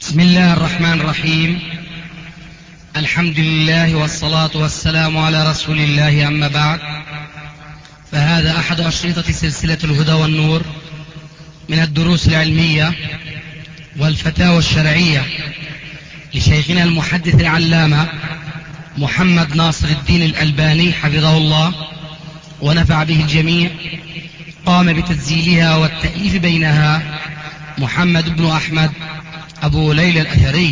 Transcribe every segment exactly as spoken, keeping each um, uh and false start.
بسم الله الرحمن الرحيم. الحمد لله والصلاة والسلام على رسول الله، أما بعد، فهذا أحد أشرطة سلسلة الهدى والنور من الدروس العلمية والفتاوى الشرعية لشيخنا المحدث العلامة محمد ناصر الدين الألباني حفظه الله ونفع به الجميع. قام بتسجيلها والتأليف بينها محمد بن أحمد أبو ليلى الأثري.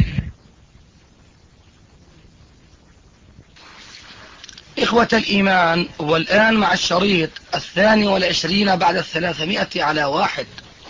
إخوة الإيمان، والآن مع الشريط الثاني والعشرين بعد الثلاثمائة على واحد.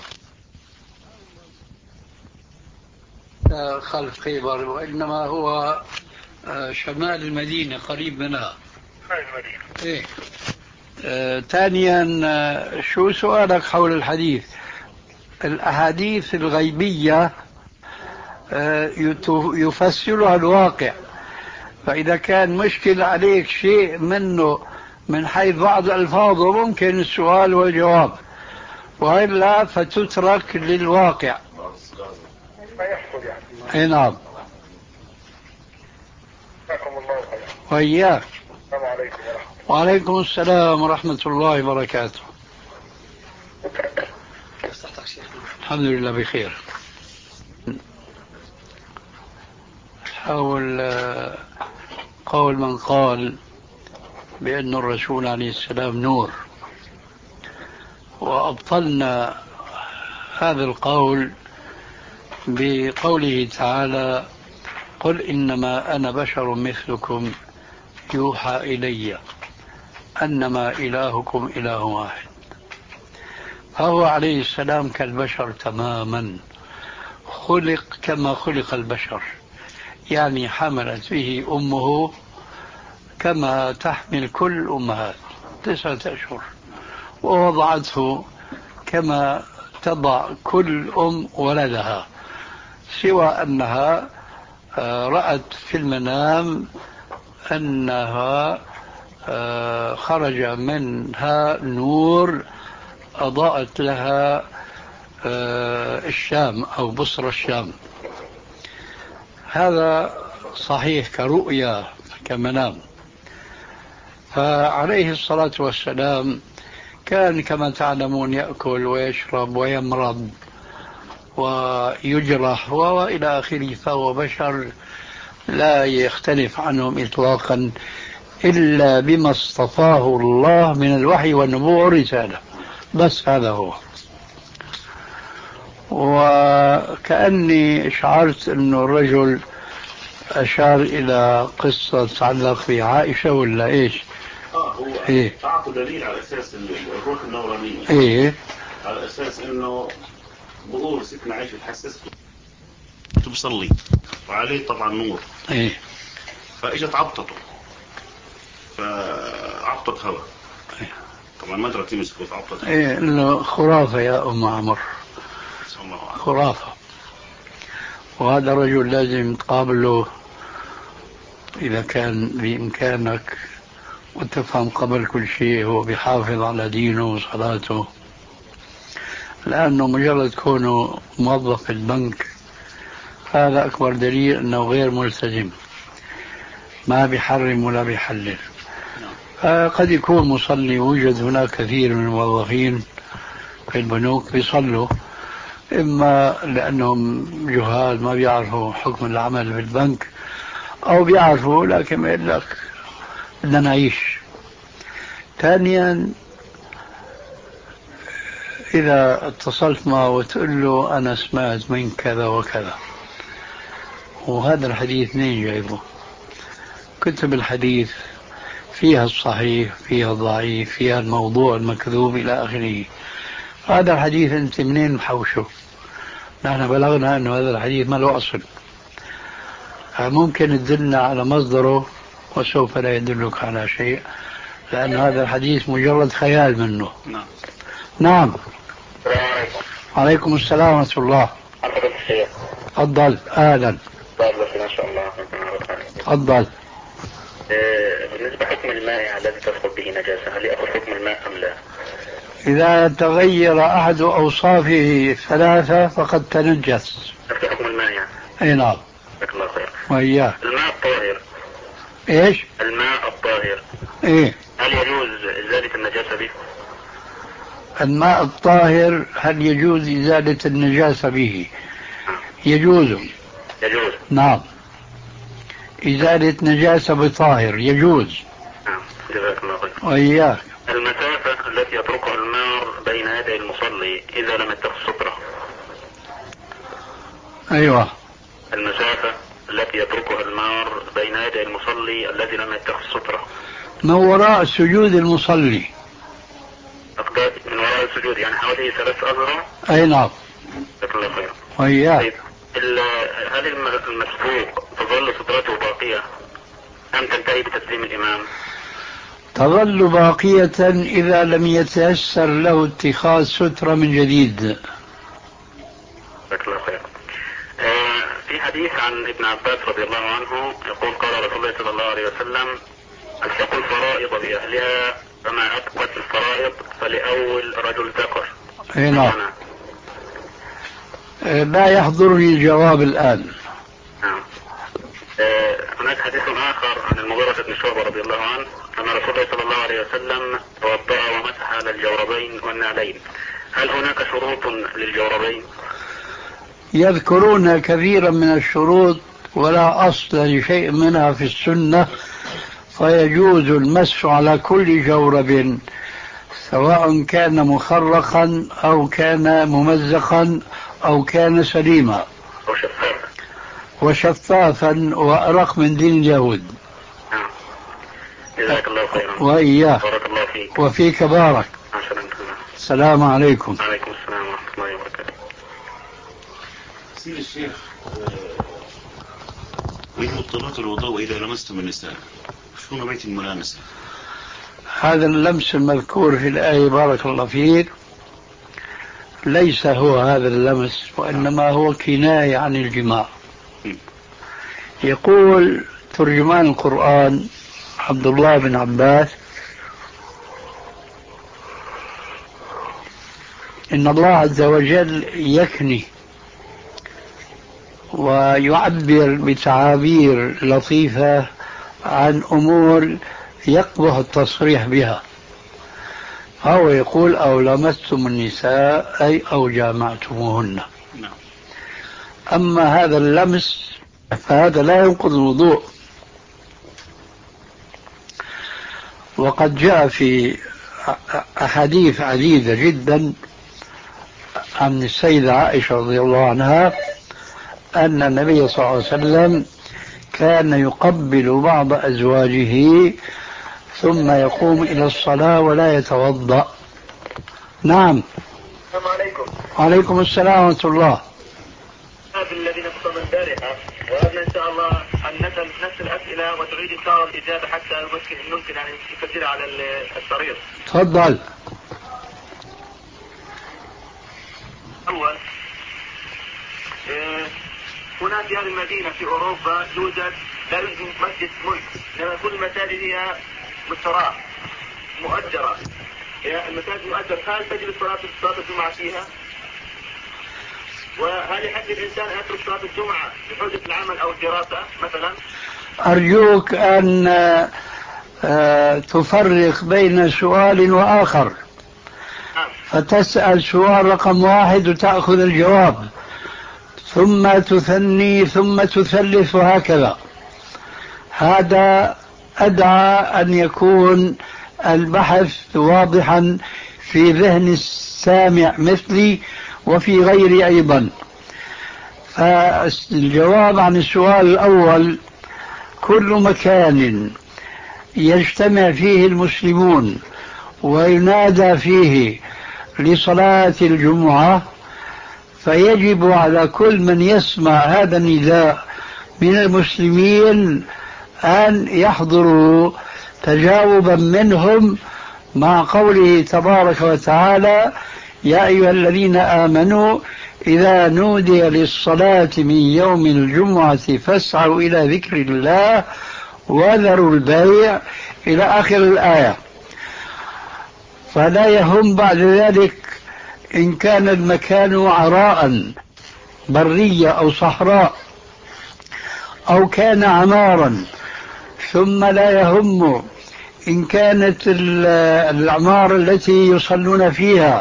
خلف خيبر، وإنما هو شمال المدينة قريب منها. المدينة. إيه. آه، ثانيا، آه، شو سؤالك حول الحديث؟ الأحاديث الغيبية آه، يفسرها الواقع، فإذا كان مشكل عليك شيء منه من حيث بعض ألفاظه ممكن السؤال والجواب، وإلا فتترك للواقع. ما يحصل يعني. اي نعم. جزاكم الله خيرا. وإياك. السلام عليكم ورحمة الله. وعليكم السلام ورحمة الله وبركاته. الحمد لله بخير. حول قول من قال بأن الرسول عليه السلام نور، وأبطلنا هذا القول بقوله تعالى: قل إنما أنا بشر مثلكم يوحى إلي أنما إلهكم إله واحد. فهو عليه السلام كالبشر تماما، خلق كما خلق البشر، يعني حملت به أمه كما تحمل كل الأمهات تسعة أشهر، ووضعته كما تضع كل أم ولدها، سوى أنها رأت في المنام أنها خرج منها نور أضاءت لها الشام أو بصرى الشام. هذا صحيح كرؤيا كمنام. فعليه الصلاة والسلام كان كما تعلمون يأكل ويشرب ويمرض ويجرح وإلى آخره، فهو بشر لا يختلف عنهم إطلاقا إلا بما اصطفاه الله من الوحي والنبوة والرسالة، بس هذا هو. وكأني شعرت أن الرجل أشار إلى قصة تتعلق بعائشة ولا إيش؟ آه هو إيه؟ أعطوا دليل على أساس الروح النورانية. إيه؟ على أساس إنه بقول ستنا عائشة تحسست بصلي وعليه طبعا نور. إيه؟ فإجت عبطته، فعبطت هوا. إيه؟ طبعا ما قدرت تمسك عبطت. إيه إنه خرافة يا أم عمر، خرافة. وهذا الرجل لازم تقابله إذا كان بإمكانك وتفهم قبل كل شيء هو بيحافظ على دينه وصلاته، لأنه مجرد كونه موظف في البنك هذا أكبر دليل أنه غير ملتزم، ما بيحرم ولا بيحلل. قد يكون مصلي، ويوجد هناك كثير من الموظفين في البنوك بيصلوا، إما لأنهم جهال ما بيعرفوا حكم العمل في البنك، أو بيعرفوا لكن ما يقول لك بدنا نعيش. ثانيا، إذا اتصلت معه وتقول له أنا سمعت من كذا وكذا، وهذا الحديث منين جايبه؟ كتب الحديث فيها الصحيح فيها الضعيف فيها الموضوع المكذوب إلى آخره. هذا الحديث أنت منين محوشه؟ نحن بلغنا أنه هذا الحديث ما له أصل. ممكن تدلنا على مصدره وسوف لا يدلك على شيء، لأن هذا الحديث مجرد خيال منه. نعم. نعم. السلام عليكم. عليكم السلام ورحمة الله. حضرة الشيخ. تفضل. أهلا. تفضل ما شاء الله. تفضل. بالنسبة حكم الماء الذي تدخل به نجاسة، هل يأخذ حكم الماء أم لا؟ إذا تغير أحد أوصافه الثلاثة فقد تنجس. حكم الماء يعني. اي نعم. جزاك الله خير. وإياك. الماء الطاهر. ايش؟ الماء الطاهر. ايه. هل يجوز إزالة النجاسة به؟ الماء الطاهر هل يجوز إزالة النجاسة به؟ يجوز. يجوز. نعم. إزالة نجاسة بطاهر يجوز. نعم. جزاك الله خير. وإياك. المسافة التي يتركها المار بين يدي المصلي إذا لم يتخذ سترة. أيوة. المسافة التي يتركها المار بين يدي المصلي الذي لم يتخذ سترة. من وراء سجود المصلي. من وراء السجود يعني حوالي ثلاث أذرع. أي نعم. جزاك الله خير. وإياك. طيب هل المسبوق تظل سترته باقية أم تنتهي بتسليم الإمام؟ تظل باقية إذا لم يتيسر له اتخاذ سترة من جديد. جزاك الله خير. آه في حديث عن ابن عباس رضي الله عنه يقول قال رسول الله صلى الله عليه وسلم الحقوا الفرائض بأهلها فما أثبت الفرائض فلأول رجل ذكر. أي نعم. لا يحضرني الجواب الآن. نعم. آه هناك حديث آخر عن المغيرة بن شعبة رضي الله عنه أن رسول الله صلى الله عليه وسلم توضأ ومسح على الجوربين والنعلين. هل هناك شروط للجوربين؟ يذكرون كثيرا من الشروط ولا أصل لشيء منها في السنة، فيجوز المسح على كل جورب سواء كان مخرقا أو كان ممزقا أو كان سليما وشفافا وشفافا وأرق من دين اليهود. نعم. جزاك الله خيرا. وإياه. بارك الله فيك. وفيك بارك. السلام عليكم. وعليكم السلام ورحمة الله وبركاته. سيد الشيخ، من مبطلات الوضوء إذا لمستم النساء شو نوعية الملامسة؟ هذا اللمس المذكور في الآية بارك الله فيك ليس هو هذا اللمس، وإنما هو كناية عن الجماع. يقول ترجمان القرآن عبد الله بن عباس إن الله عز وجل يكني ويعبر بتعابير لطيفة عن أمور يقبح التصريح بها. هو يقول أو لمستم النساء أي أو جامعتموهن. أما هذا اللمس فهذا لا ينقض الوضوء، وقد جاء في أحاديث عديدة جدا عن السيدة عائشة رضي الله عنها أن النبي صلى الله عليه وسلم كان يقبل بعض أزواجه ثم يقوم إلى الصلاة ولا يتوضأ. نعم. السلام عليكم. وعليكم السلام ورحمة الله. الذي نقص البارحة وأن إن شاء الله أن نسأل نفس الأسئلة وتعيد إن شاء الله الإجابة حتى يمكن ممكن أن يسجل على الشريط. تفضل. أول هنا في هذه المدينة في أوروبا يوجد لا يوجد مسجد ملك، لأن كل المساجد هي مشتراه مؤجرة. المساجد مؤجرة، هل تجد صلاة صلاة الجمعة فيها؟ وهل يحق الإنسان أن يترك صلاة الجمعة بحجة العمل أو الدراسة مثلا؟ أرجوك أن تفرق بين سؤال وآخر، فتسأل سؤال رقم واحد وتأخذ الجواب ثم تثني ثم تثلث وهكذا. هذا أدعى أن يكون البحث واضحا في ذهن السامع مثلي وفي غيري أيضا. فالجواب عن السؤال الأول: كل مكان يجتمع فيه المسلمون وينادى فيه لصلاة الجمعة فيجب على كل من يسمع هذا النداء من المسلمين أن يحضروا تجاوبا منهم مع قوله تبارك وتعالى: يا أيها الذين آمنوا إذا نودي للصلاة من يوم الجمعة فاسعوا إلى ذكر الله وذروا البيع إلى آخر الآية. فلا يهم بعد ذلك إن كان المكان عراء برية أو صحراء، أو كان عمارا ثم لا يهم إن كانت العمارة التي يصلون فيها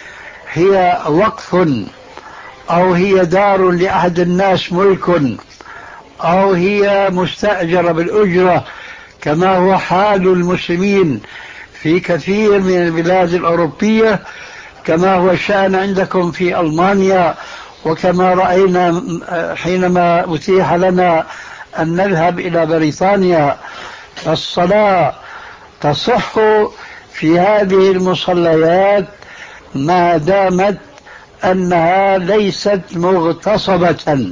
هي وقف أو هي دار لأحد الناس ملك أو هي مستأجرة بالأجرة كما هو حال المسلمين في كثير من البلاد الأوروبية، كما هو الشأن عندكم في ألمانيا، وكما رأينا حينما أتيح لنا أن نذهب إلى بريطانيا. الصلاة تصح في هذه المصليات ما دامت أنها ليست مغتصبة.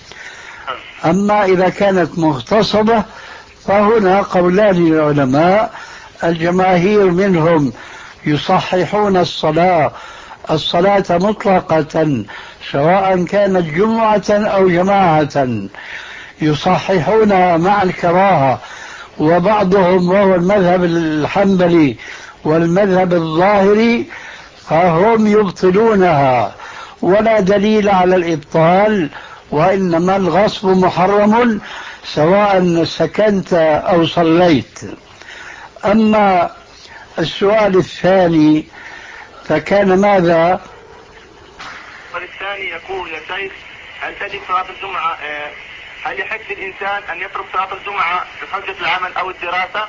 أما إذا كانت مغتصبة فهنا قولان للعلماء، الجماهير منهم يصححون الصلاة الصلاة مطلقة سواء كانت جمعة أو جماعة، يصححونها مع الكراهة، وبعضهم وهو المذهب الحنبلي والمذهب الظاهري فهم يبطلونها، ولا دليل على الإبطال، وإنما الغصب محرم سواء سكنت أو صليت. أما السؤال الثاني فكان ماذا؟ والثاني يقول يا شيخ، هل تجب صلاة الجمعة، هل يحق للإنسان أن يترك صلاة الجمعة بحجة العمل أو الدراسة؟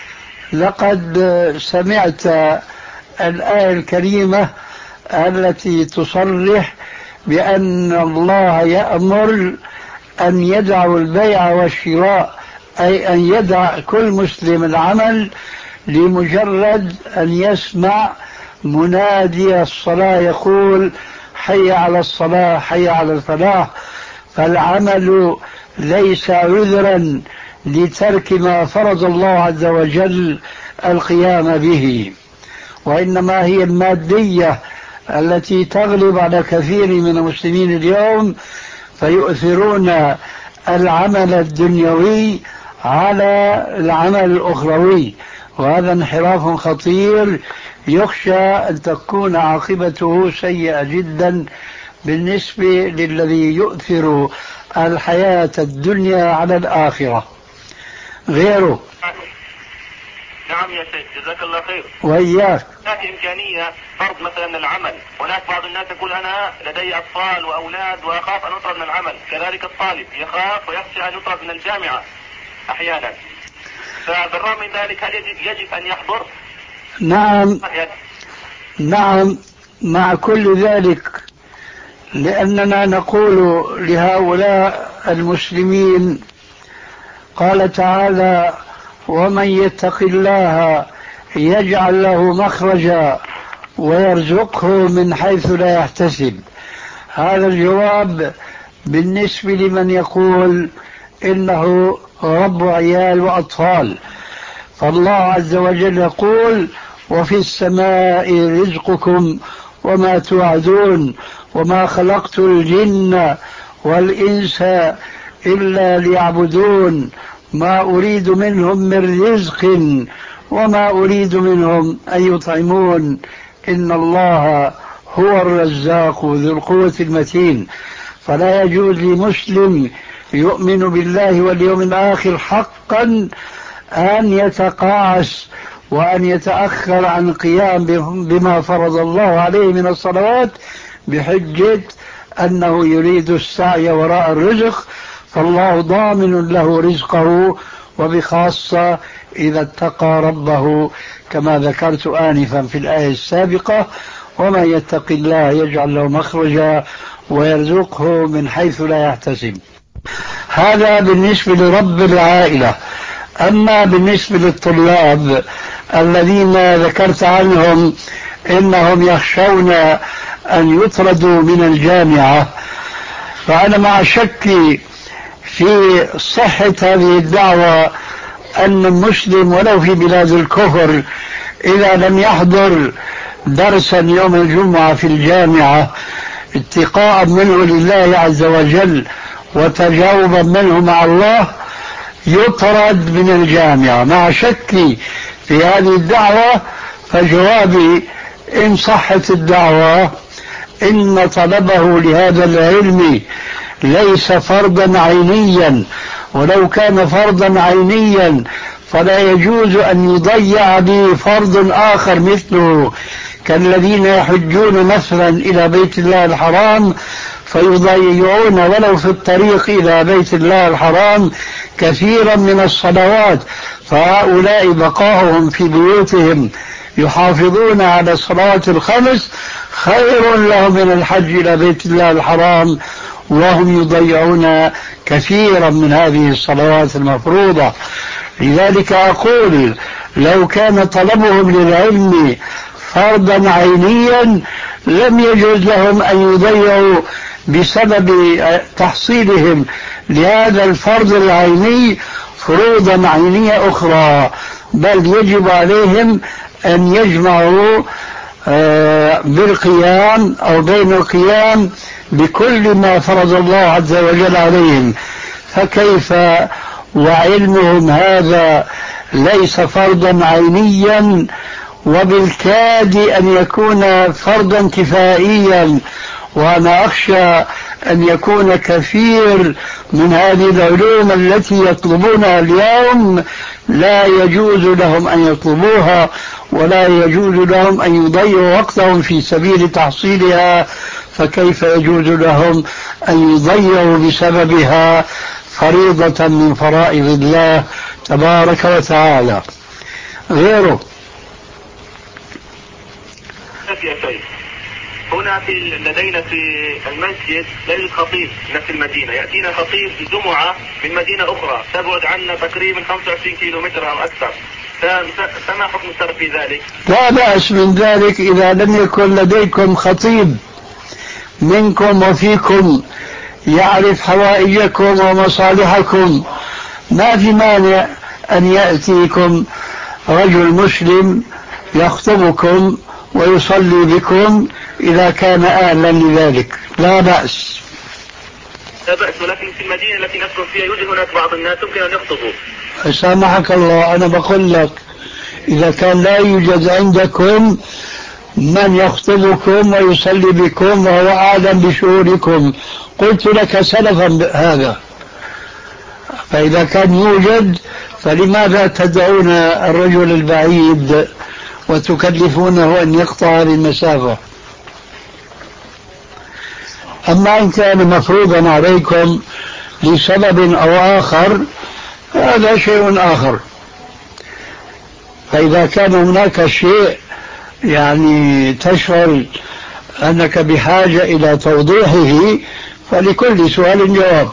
لقد سمعت الآية الكريمة التي تصرح بأن الله يأمر أن يدعوا البيع والشراء، أي أن يدع كل مسلم العمل لمجرد أن يسمع منادي الصلاة يقول حي على الصلاة حي على الفلاح. فالعمل ليس عذرا لترك ما فرض الله عز وجل القيام به، وإنما هي المادية التي تغلب على كثير من المسلمين اليوم، فيؤثرون العمل الدنيوي على العمل الأخروي، وهذا انحراف خطير يخشى أن تكون عاقبته سيئة جدا بالنسبة للذي يؤثر الحياة الدنيا على الآخرة غيره. نعم يا شيخ جزاك الله خير. وإياك. هناك إمكانية فرض مثلا العمل، هناك بعض الناس يقول أنا لدي أطفال وأولاد وأخاف أن أطرد من العمل، كذلك الطالب يخاف ويخشى أن يطرد من الجامعة أحيانا، فبالرغم من ذلك هل يجب, يجب أن يحضر؟ نعم نعم مع كل ذلك، لأننا نقول لهؤلاء المسلمين قال تعالى ومن يتق الله يجعل له مخرجا ويرزقه من حيث لا يحتسب. هذا الجواب بالنسبة لمن يقول إنه رب عيال وأطفال، فالله عز وجل يقول وفي السماء رزقكم وما توعدون وما خلقت الجن والإنس إلا ليعبدون ما أريد منهم من رزق وما أريد منهم أن يطعمون إن الله هو الرزاق ذو القوة المتين. فلا يجوز لمسلم يؤمن بالله واليوم الآخر حقا أن يتقاعس وأن يتأخر عن القيام بما فرض الله عليه من الصلوات بحجة أنه يريد السعي وراء الرزق، فالله ضامن له رزقه، وبخاصة إذا اتقى ربه كما ذكرت آنفا في الآية السابقة ومن يتق الله يجعل له مخرجا ويرزقه من حيث لا يحتسب. هذا بالنسبة لرب العائلة. أما بالنسبة للطلاب الذين ذكرت عنهم إنهم يخشون أن يطردوا من الجامعة، فأنا مع شكي في صحة هذه الدعوة أن المسلم ولو في بلاد الكفر إذا لم يحضر درسا يوم الجمعة في الجامعة اتقاء منه لله عز وجل وتجاوبا منه مع الله يطرد من الجامعة. مع شكي في هذه الدعوة فجوابي إن صحت الدعوة إن طلبه لهذا العلم ليس فرضا عينيا، ولو كان فرضا عينيا فلا يجوز أن يضيع به فرض آخر مثله، كالذين يحجون مثلا إلى بيت الله الحرام فيضيعون ولو في الطريق إلى بيت الله الحرام كثيرا من الصلوات، فهؤلاء بقاؤهم في بيوتهم يحافظون على الصلوات الخمس خير لهم من الحج إلى بيت الله الحرام، وهم يضيعون كثيرا من هذه الصلوات المفروضة. لذلك أقول لو كان طلبهم للعلم فرضا عينيا لم يجوز لهم أن يضيعوا بسبب تحصيلهم لهذا الفرض العيني فروضا عينية أخرى، بل يجب عليهم أن يجمعوا بالقيام أو بين القيام بكل ما فرض الله عز وجل عليهم. فكيف وعلمهم هذا ليس فرضا عينيا وبالكاد أن يكون فرضا كفائيا، وأنا أخشى أن يكون كثير من هذه العلوم التي يطلبونها اليوم لا يجوز لهم أن يطلبوها، ولا يجوز لهم أن يضيعوا وقتهم في سبيل تحصيلها، فكيف يجوز لهم أن يضيعوا بسببها فريضة من فرائض الله تبارك وتعالى؟ غيره. يا شيخ، هنا في لدينا في المسجد ليل خطيب نفس المدينة، يأتينا خطيب جمعة من مدينة أخرى تبعد عنا تقريبا خمسة وعشرين كيلو متر أو أكثر، فما حكم الشرع في ذلك؟ لا بأس من ذلك إذا لم يكن لديكم خطيب منكم وفيكم يعرف حوائجكم ومصالحكم، ما في مانع أن يأتيكم رجل مسلم يخطبكم ويصلي بكم إذا كان أهلا لذلك، لا بأس. لا بأس، ولكن في المدينة التي نسكن فيها يوجد هناك بعض الناس يمكن أن يخطبوا. سامحك الله، أنا بقول لك إذا كان لا يوجد عندكم من يخطبكم ويصلي بكم وهو أعلم بشؤونكم، قلت لك سلفا هذا، فإذا كان يوجد فلماذا تدعون الرجل البعيد وتكلفونه أن يقطع هذه المسافة؟ أما إن كان مفروضا عليكم لسبب أو آخر هذا شيء آخر. فإذا كان هناك شيء يعني تشعر أنك بحاجة إلى توضيحه فلكل سؤال جواب.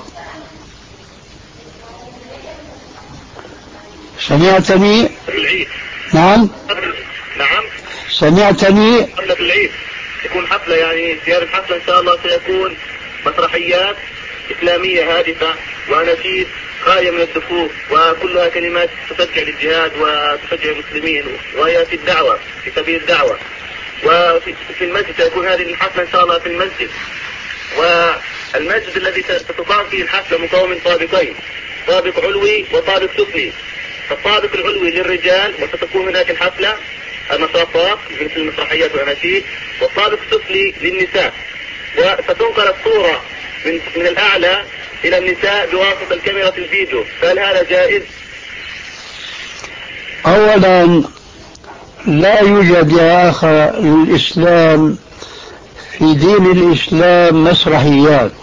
سمعتني؟ نعم نعم سمعتني. قبل العيد يكون حفلة، يعني في هذه الحفلة إن شاء الله سيكون مسرحيات إسلامية هادفة وأناشيد خالية من الدفوف، وكلها كلمات تشجع للجهاد وتشجع المسلمين وهي في الدعوة في سبيل الدعوة. وفي المسجد سيكون هذه الحفلة إن شاء الله في المسجد، والمسجد الذي ستقام فيه الحفلة مكون من طابقين، طابق علوي وطابق سفلي. فالطابق العلوي للرجال وستكون هناك الحفلة المسرحيات مثل المسرحيات والأناشيد، والطابق السفلي للنساء، وستنقل الصورة من من الأعلى إلى النساء بواسطة الكاميرا الفيديو، فهل هذا جائز؟ أولا لا يوجد يا أخ الإسلام في دين الإسلام مسرحيات،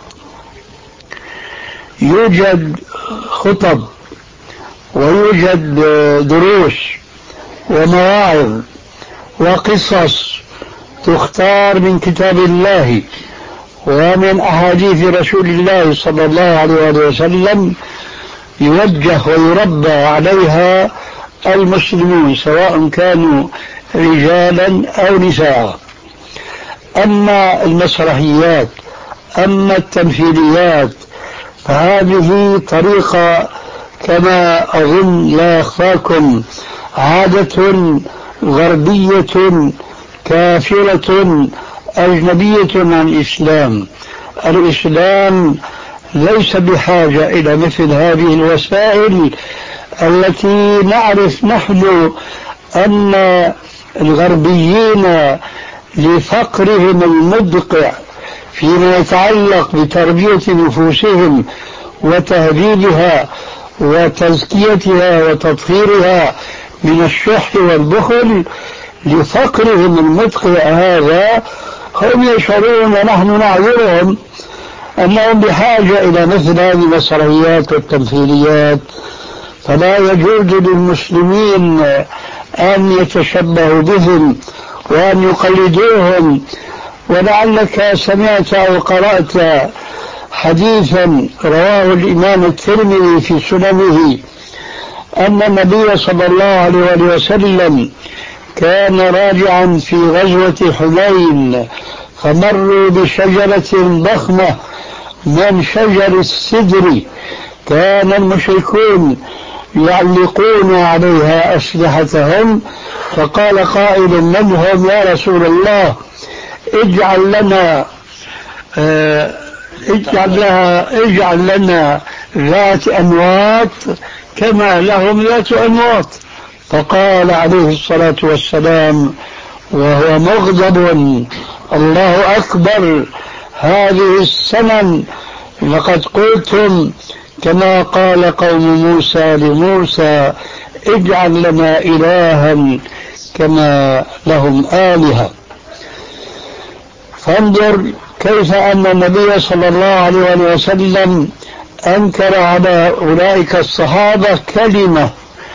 يوجد خطب ويوجد دروس ومواعظ وقصص تختار من كتاب الله ومن أحاديث رسول الله صلى الله عليه وسلم، يوجه ويربى عليها المسلمون سواء كانوا رجالا أو نساء. أما المسرحيات أما التمثيليات فهذه طريقة كما أظن لا يخفاكم عادة غربية كافرة أجنبية عن الإسلام. الإسلام ليس بحاجة إلى مثل هذه الوسائل التي نعرف نحن أن الغربيين لفقرهم المدقع فيما يتعلق بتربية نفوسهم وتهذيبها وتزكيتها وتطهيرها من الشح والبخل، لفقرهم المدقع هذا هم يشعرون ونحن نعذرهم أنهم بحاجة إلى مثل هذه المسرحيات والتمثيليات. فلا يجوز للمسلمين أن يتشبهوا بهم وأن يقلدوهم. ولعلك سمعت أو قرأت حديثا رواه الإمام الترمذي في سننه أن النبي صلى الله عليه وسلم كان راجعا في غزوة حنين، فمروا بشجرة ضخمة من شجر السدر، كان المشركون يعلقون عليها أسلحتهم، فقال قائل منهم: يا رسول الله اجعل لنا اه اجعل لها اجعل لنا ذات أنواط كما لهم ذات أنواط. فقال عليه الصلاة والسلام وهو مغضب: الله أكبر، هذه السنن لقد قلتم كما قال قوم موسى لموسى: اجعل لنا إلها كما لهم آلهة. فانظر كيف أن النبي صلى الله عليه وسلم أنكر على أولئك الصحابة كلمة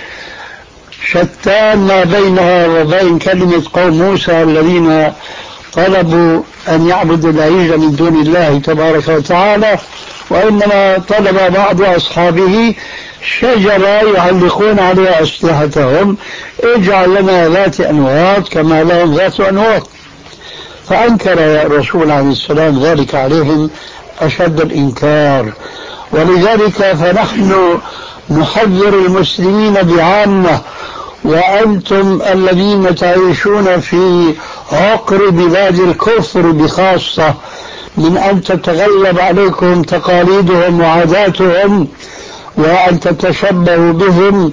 شتان ما بينها وبين كلمة قوم موسى الذين طلبوا أن يعبدوا العجل من دون الله تبارك وتعالى، وإنما طلب بعض أصحابه شجرة يعلقون عليها أسلحتهم: اجعل لنا ذات أنواط كما لهم ذات أنواط. فأنكر يا رسول عليه السلام ذلك عليهم أشد الإنكار. ولذلك فنحن نحذر المسلمين بعامة، وأنتم الذين تعيشون في عقر بلاد الكفر بخاصة، من أن تتغلب عليكم تقاليدهم وعاداتهم وأن تتشبهوا بهم،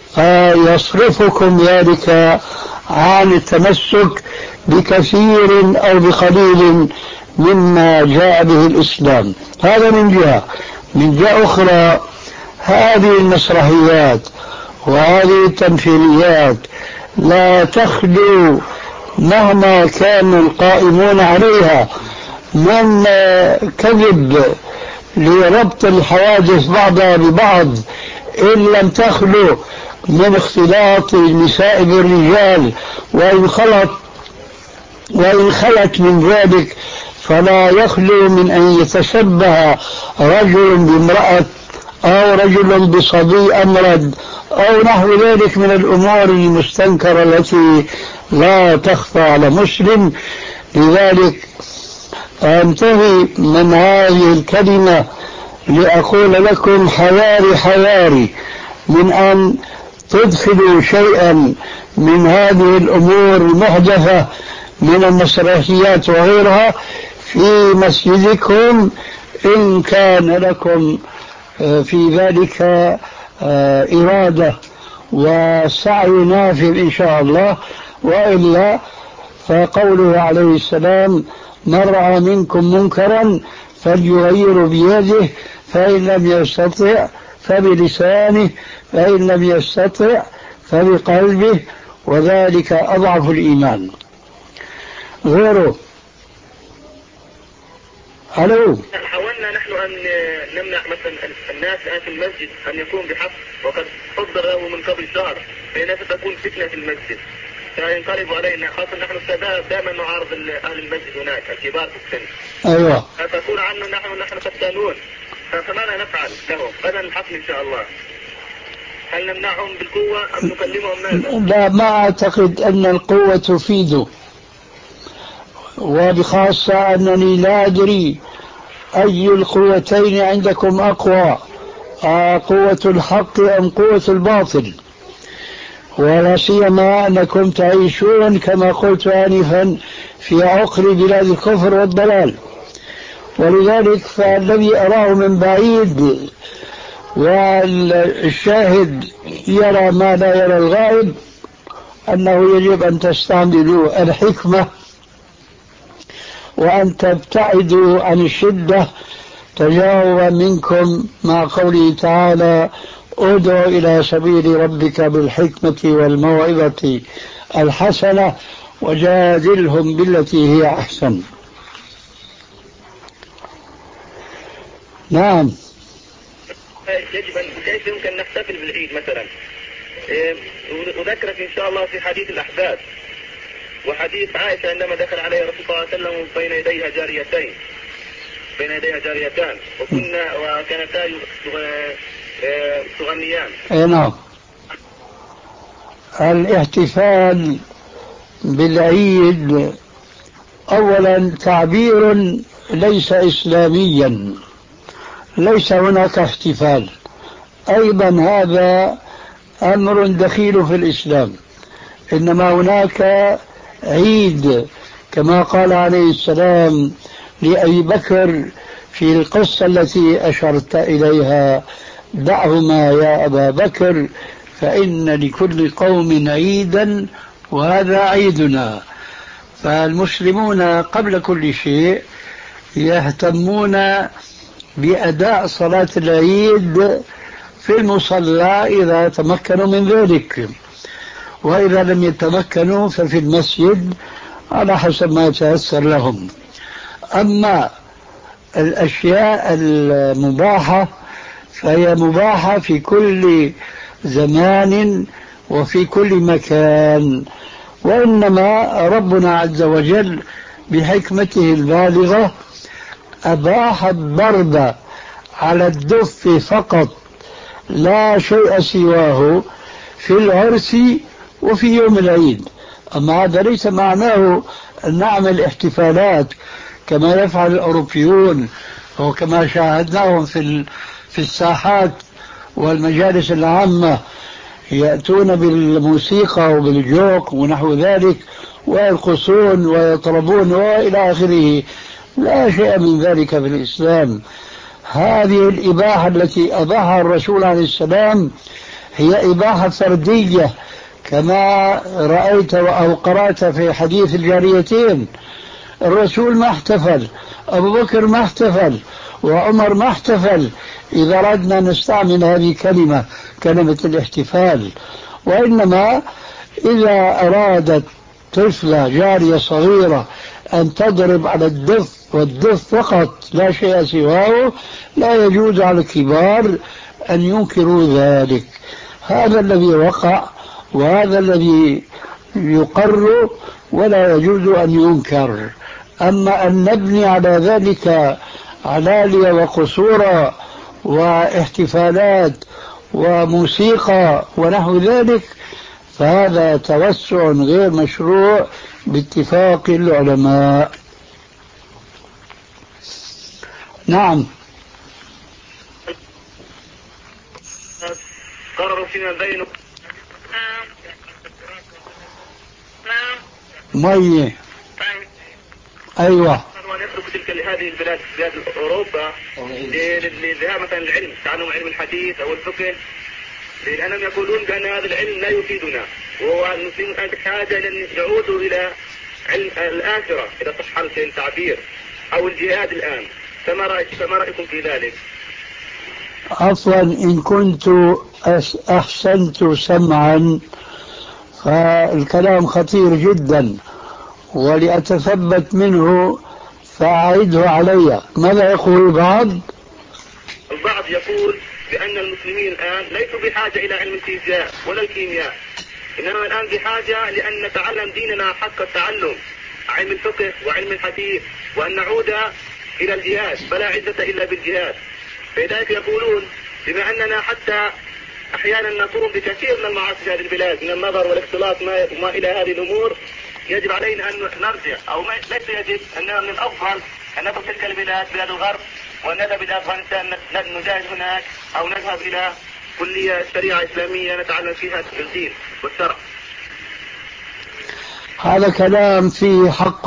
فيصرفكم ذلك عن التمسك بكثير أو بقليل مما جاء به الإسلام. هذا من جهة. من جهة أخرى، هذه المسرحيات وهذه التمثيليات لا تخلو مهما كان القائمون عليها من كذب لربط الحوادث بعضها ببعض، إن لم تخلو من اختلاط النساء بالرجال، وإن خلط وإن خلت من ذلك فلا يخلو من أن يتشبه رجل بامرأة أو رجل بصبي أمرد أو نحو ذلك من الأمور المستنكرة التي لا تخفى على مسلم. لذلك أنتهي من هذه الكلمة لأقول لكم حذاري حذاري من أن تدخلوا شيئا من هذه الأمور المحدثة من المسرحيات وغيرها في مسجدكم، إن كان لكم في ذلك إرادة وسعي نافذ إن شاء الله، وإلا فقوله عليه السلام: من رأى منكم منكرا فليغير بيده، فإن لم يستطع فبلسانه، فإن لم يستطع فبقلبه، وذلك أضعف الإيمان. غيره. ألو. حاولنا نحن أن نمنع مثلا الناس الآن في المسجد أن يكون بحق، وقد حضر له من قبل شهر بأنها تكون فتنة في المسجد، فينقلبوا علينا، خاصة نحن السادات دائما نعارض أهل المسجد هناك الكبار في السن. أيوة. فتقول عنه نحن نحن فتانون، فماذا نفعل لهم بدل الحقل إن شاء الله؟ هل نمنعهم بالقوة أم نكلمهم ماذا؟ لا، ما أعتقد أن القوة تفيد، وبخاصة أنني لا أدري أي القوتين عندكم أقوى، قوة الحق أم قوة الباطل، ولا سيما أنكم تعيشون كما قلت آنفا في عقر بلاد الكفر والضلال. ولذلك فالذي أراه من بعيد والشاهد يرى ما لا يرى الغائب، أنه يجب أن تستعملوا الحكمة وأن تبتعدوا عن الشدة تجاوبا منكم مع قوله تعالى ادع إلى سبيل ربك بالحكمة والموعظة الحسنة وجادلهم بالتي هي أحسن. نعم. يجب أن كيف يمكن نحتفل بالعيد مثلا؟ أذكرك إن شاء الله في حديث الأحداث وحديث عائشة عندما دخل عليها رسول الله صلى الله عليه وسلم بين يديها جاريتين بين يديها جاريتان وكنا وكانتا تغنيان. اي نعم. الاحتفال بالعيد اولا تعبير ليس اسلاميا، ليس هناك احتفال. ايضا هذا امر دخيل في الاسلام، انما هناك عيد كما قال عليه السلام لأبي بكر في القصة التي أشرت إليها دعهما يا أبا بكر فإن لكل قوم عيدا وهذا عيدنا. فالمسلمون قبل كل شيء يهتمون بأداء صلاة العيد في المصلى إذا تمكنوا من ذلك، وإذا لم يتمكنوا ففي المسجد على حسب ما يتيسر لهم. أما الأشياء المباحة فهي مباحة في كل زمان وفي كل مكان، وإنما ربنا عز وجل بحكمته البالغة أباح الضرب على الدف فقط لا شيء سواه في العرس وفي يوم العيد. أما هذا ليس معناه أن نعمل احتفالات كما يفعل الأوروبيون وكما شاهدناهم في في الساحات والمجالس العامة يأتون بالموسيقى وبالجوق ونحو ذلك ويرقصون ويطربون وإلى آخره. لا شيء من ذلك في الإسلام. هذه الإباحة التي أباحها الرسول عليه السلام هي إباحة فردية كما رأيت أو قرأت في حديث الجاريتين. الرسول ما احتفل، أبو بكر ما احتفل، وعمر ما احتفل، إذا أردنا نستعمل هذه الكلمة كلمة الاحتفال. وإنما إذا أرادت طفلة جارية صغيرة أن تضرب على الدف والدف فقط لا شيء سواه لا يجوز على الكبار أن ينكروا ذلك. هذا الذي وقع وهذا الذي يقر ولا يجوز أن ينكر. أما أن نبني على ذلك علالي وقصورا واحتفالات وموسيقى ونحو ذلك فهذا توسع غير مشروع باتفاق العلماء. نعم. قرروا فيما بينه مية. أيوة. أن يترك تلك هذه البلاد بلاد أوروبا لذهاب مثلا العلم تعلم علم الحديث أو الفقه، لأنهم يقولون بأن هذا العلم لا يفيدنا، وهو المسلمون بحاجة أن يعودوا إلى علم الآخرة إذا صح التعبير أو الجهاد الآن. فما رأيك فما رأيكم في ذلك؟ عفوا إن كنت أحسنت سمعا فالكلام خطير جدا ولأتثبت منه فأعيده علي. ماذا يقول البعض؟ البعض يقول بأن المسلمين الآن ليسوا بحاجة إلى علم الفيزياء ولا الكيمياء، إنما الآن بحاجة لأن نتعلم ديننا حق التعلم، علم الفقه وعلم الحديث، وأن نعود إلى الجهاد، فلا عزة إلا بالجهاد. فلذلك يقولون بما أننا حتى أحيانا نقوم بكثير من المعاصي في هذه البلاد من النظر والاختلاط ما إلى هذه الأمور، يجب علينا أن نرجع، أو ليس يجب، أننا من الأفضل أن نترك تلك البلاد بلاد الغرب وأن نذهب إلى أفغانستان نجاهد هناك، أو نذهب إلى كلية شريعة إسلامية نتعلم فيها الدين والشرع. هذا كلام فيه حق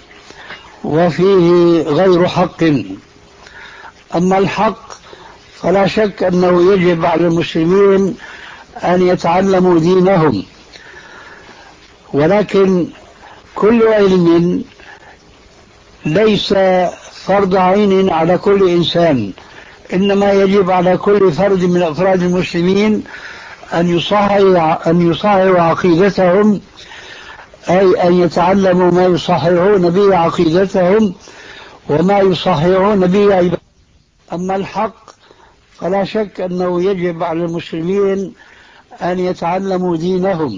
وفيه غير حق. أما الحق فلا شك أنه يجب على المسلمين أن يتعلموا دينهم، ولكن كل علم ليس فرض عين على كل إنسان، إنما يجب على كل فرد من أفراد المسلمين أن يصححوا أن يصححوا عقيدتهم، أي أن يتعلموا ما يصححون به عقيدتهم وما يصححون به عبادتهم. أما الحق فلا شك أنه يجب على المسلمين أن يتعلموا دينهم،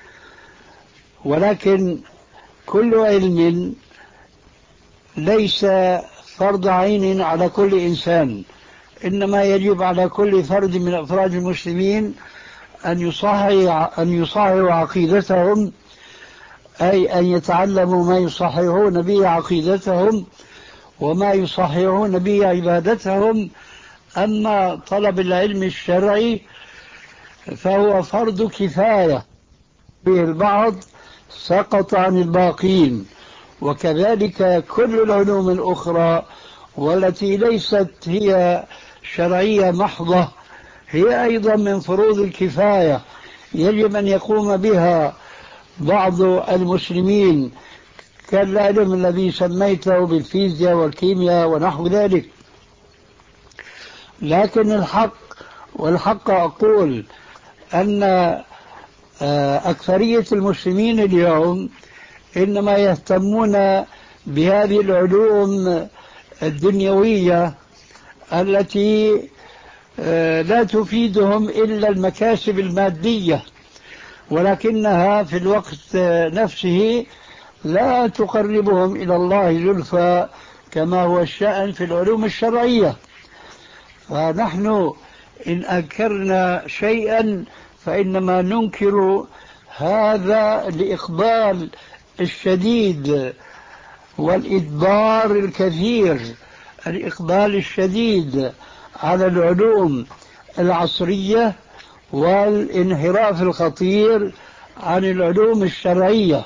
ولكن كل علم ليس فرض عين على كل إنسان، إنما يجب على كل فرد من أفراد المسلمين أن يصحح أن يصححوا عقيدتهم، أي أن يتعلموا ما يصححون به عقيدتهم وما يصححون به عبادتهم. أما طلب العلم الشرعي فهو فرض كفاية به البعض سقط عن الباقين، وكذلك كل العلوم الأخرى والتي ليست هي شرعية محضة هي أيضا من فروض الكفاية، يجب أن يقوم بها بعض المسلمين، كالعلم الذي سميته بالفيزياء والكيمياء ونحو ذلك. لكن الحق والحق أقول أن أكثرية المسلمين اليوم إنما يهتمون بهذه العلوم الدنيوية التي لا تفيدهم إلا المكاسب المادية، ولكنها في الوقت نفسه لا تقربهم إلى الله زلفى كما هو الشأن في العلوم الشرعية. فنحن إن أنكرنا شيئا فإنما ننكر هذا الإقبال الشديد والإدبار الكثير، الإقبال الشديد على العلوم العصرية والانحراف الخطير عن العلوم الشرعية.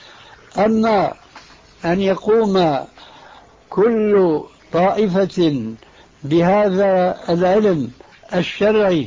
أما أن يقوم كل طائفة بهذا العلم الشرعي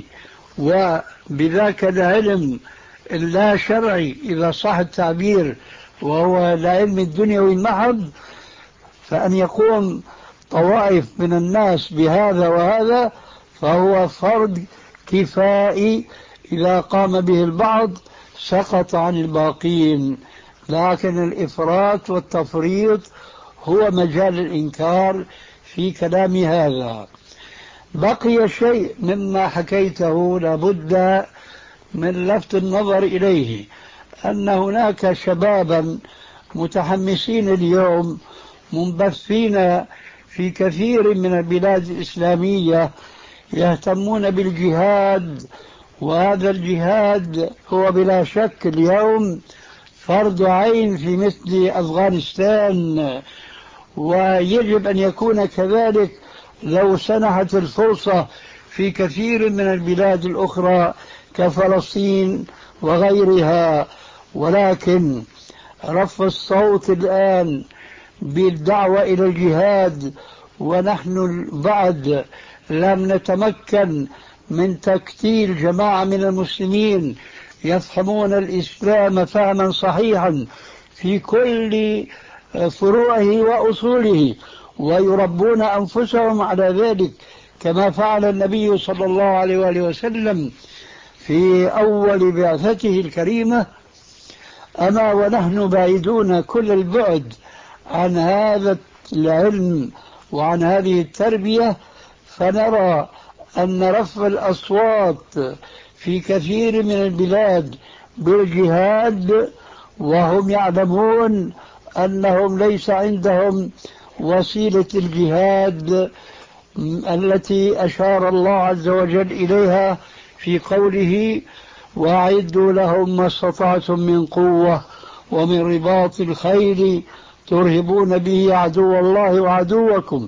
وبذاك العلم اللا شرعي إذا صح التعبير وهو العلم الدنيوي المحض، فأن يقوم طوائف من الناس بهذا وهذا فهو فرض كفائي، إذا قام به البعض سقط عن الباقين. لكن الإفراط والتفريط هو مجال الإنكار في كلام هذا. بقي شيء مما حكيته لابد من لفت النظر إليه، أن هناك شبابا متحمسين اليوم منبثين في كثير من البلاد الإسلامية يهتمون بالجهاد، وهذا الجهاد هو بلا شك اليوم فرض عين في مثل أفغانستان، ويجب أن يكون كذلك لو سنحت الفرصة في كثير من البلاد الأخرى كفلسطين وغيرها. ولكن رفع الصوت الآن بالدعوة إلى الجهاد ونحن بعد لم نتمكن من تكتيل جماعة من المسلمين يفهمون الإسلام فهما صحيحا في كل فروعه وأصوله ويربون أنفسهم على ذلك كما فعل النبي صلى الله عليه وآله وسلم في أول بعثته الكريمة. أما ونحن بعيدون كل البعد عن هذا العلم وعن هذه التربية، فنرى أن رفع الأصوات في كثير من البلاد بالجهاد وهم يعلمون أنهم ليس عندهم وسيلة الجهاد التي أشار الله عز وجل إليها في قوله وأعدوا لهم ما استطعتم من قوة ومن رباط الخيل ترهبون به عدو الله وعدوكم.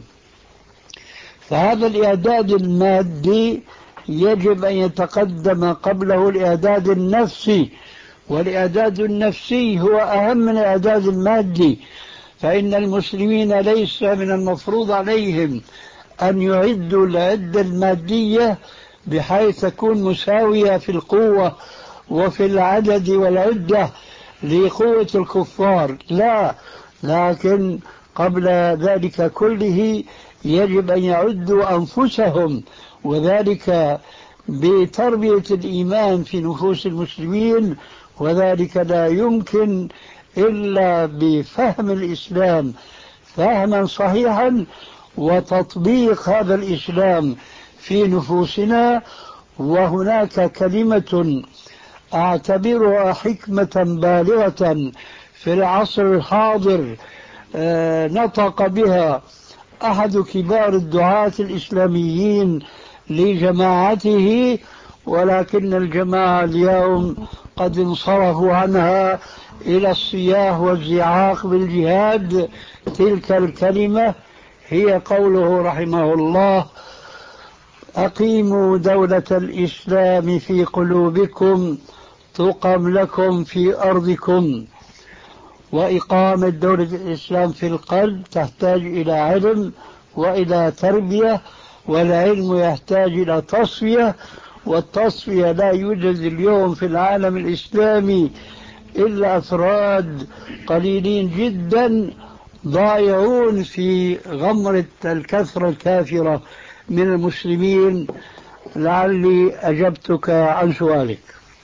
فهذا الإعداد المادي يجب أن يتقدم قبله الإعداد النفسي، والإعداد النفسي هو أهم من الإعداد المادي، فإن المسلمين ليس من المفروض عليهم أن يعدوا العدة المادية بحيث تكون مساوية في القوة وفي العدد والعدة لقوة الكفار، لا، لكن قبل ذلك كله يجب أن يعدوا أنفسهم، وذلك بتربية الإيمان في نفوس المسلمين، وذلك لا يمكن إلا بفهم الإسلام فهما صحيحا وتطبيق هذا الإسلام في نفوسنا. وهناك كلمة أعتبرها حكمة بالغة في العصر الحاضر آه نطق بها أحد كبار الدعاة الإسلاميين لجماعته، ولكن الجماعة اليوم قد انصرفوا عنها إلى الصياح والزعاق بالجهاد. تلك الكلمة هي قوله رحمه الله: أقيموا دولة الإسلام في قلوبكم تقم لكم في أرضكم. وإقامة دولة الإسلام في القلب تحتاج إلى علم وإلى تربية، والعلم يحتاج إلى تصفية، والتصفية لا يوجد اليوم في العالم الإسلامي إلا أفراد قليلين جدا ضائعون في غمرة الكثرة الكافرة من المسلمين. لعلي أجبتك عن سؤالك.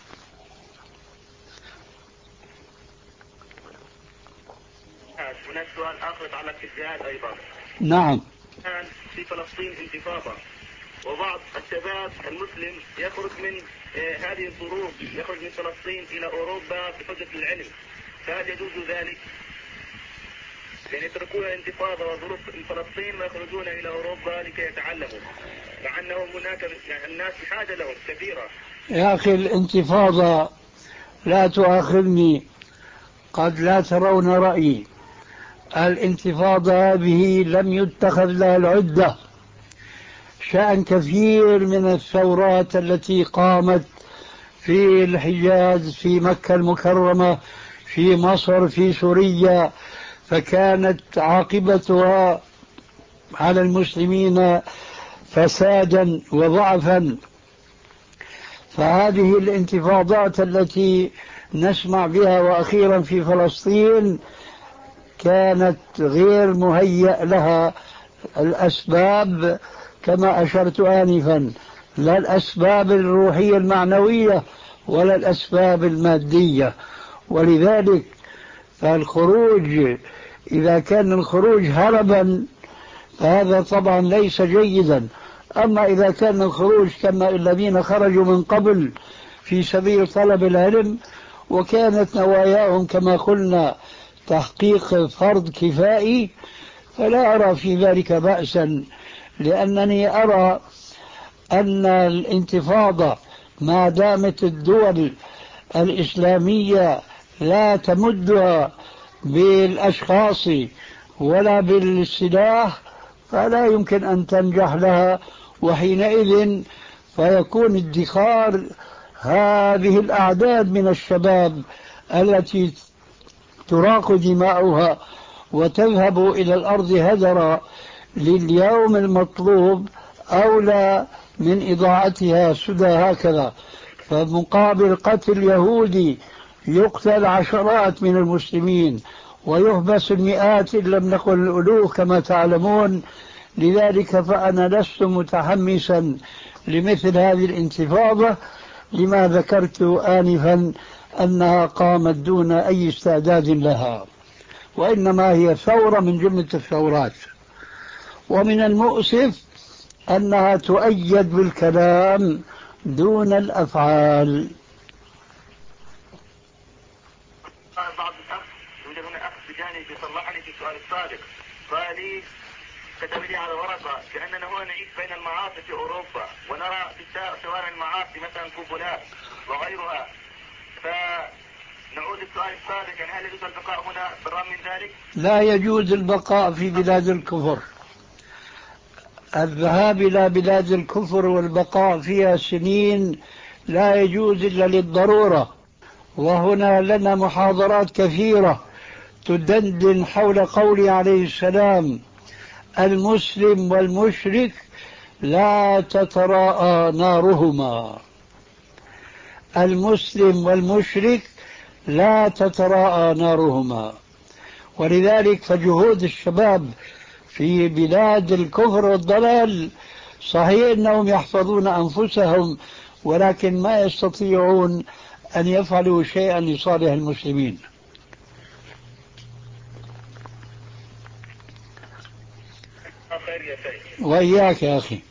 هناك سؤال آخر يتعلق بالجهاد أيضا. نعم. الآن في فلسطين انتفاضة، وبعض الشباب المسلم يخرج من هذه الظروف، يخرج من فلسطين إلى أوروبا بحجة العلم، فهل يجوز ذلك؟ يعني يتركون الانتفاضة وظروف فلسطين ويخرجون إلى أوروبا لكي يتعلموا، مع أنهم هناك يعني الناس بحاجة لهم كثيرة. يا أخي الانتفاضة لا تؤاخذني، قد لا ترون رأيي. الانتفاضة هذه لم يتخذ لها العدة. شأن كثير من الثورات التي قامت في الحجاز، في مكة المكرمة، في مصر، في سوريا، فكانت عاقبتها على المسلمين فسادا وضعفا. فهذه الانتفاضات التي نسمع بها وأخيرا في فلسطين كانت غير مهيأ لها الأسباب كما أشرت آنفا، لا الأسباب الروحية المعنوية ولا الأسباب المادية. ولذلك فالخروج إذا كان الخروج هربا فهذا طبعا ليس جيدا. أما إذا كان الخروج كما الذين خرجوا من قبل في سبيل طلب العلم وكانت نواياهم كما قلنا تحقيق فرض كفائي، فلا أرى في ذلك بأسا، لأنني أرى أن الانتفاضة ما دامت الدول الإسلامية لا تمدها بالأشخاص ولا بالسلاح فلا يمكن أن تنجح لها. وحينئذ فيكون ادخار هذه الأعداد من الشباب التي تراق دماؤها وتذهب إلى الأرض هدرا لليوم المطلوب أولى من إضاعتها سدى هكذا. فمقابل قتل يهودي يقتل عشرات من المسلمين ويحبس المئات إن لم نقل الألوف كما تعلمون. لذلك فأنا لست متحمسا لمثل هذه الانتفاضة لما ذكرت آنفا أنها قامت دون أي استعداد لها، وإنما هي ثورة من جملة الثورات. ومن المؤسف أنها تؤيد بالكلام دون الأفعال. بعض الأخ يوجد هنا أخ بجانب يصلحني في السؤال السابق، قال لي كتب لي على ورقة كأننا هنا نعيش بين المعاصي في أوروبا ونرى في شوارع المعاصي مثلا كوبولات وغيرها، فنعود السؤال السابق يعني هل يجوز البقاء هنا بالرغم من ذلك؟ لا يجوز البقاء في بلاد الكفر. الذهاب إلى بلاد الكفر والبقاء فيها سنين لا يجوز إلا للضرورة. وهنا لنا محاضرات كثيرة تدندن حول قوله عليه السلام: المسلم والمشرك لا تتراءى نارهما. المسلم والمشرك لا تتراءى نارهما. ولذلك فجهود الشباب في بلاد الكفر والضلال صحيح أنهم يحفظون أنفسهم، ولكن ما يستطيعون أن يفعلوا شيئا لصالح المسلمين. وإياك يا أخي.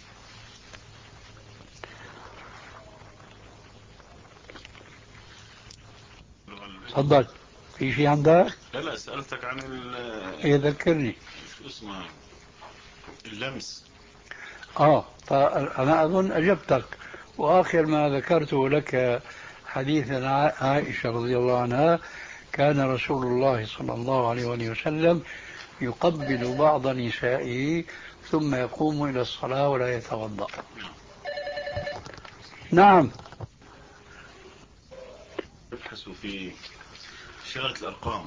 تفضل. في شيء عندك؟ لا لا سألتك عن ال يذكرني شو اسمه اللمس. اه فأنا أظن أجبتك. وآخر ما ذكرته لك حديث عائشة رضي الله عنها، كان رسول الله صلى الله عليه وسلم يقبل بعض نسائه ثم يقوم إلى الصلاة ولا يتوضأ. نعم. ابحثوا في شغلة الأرقام.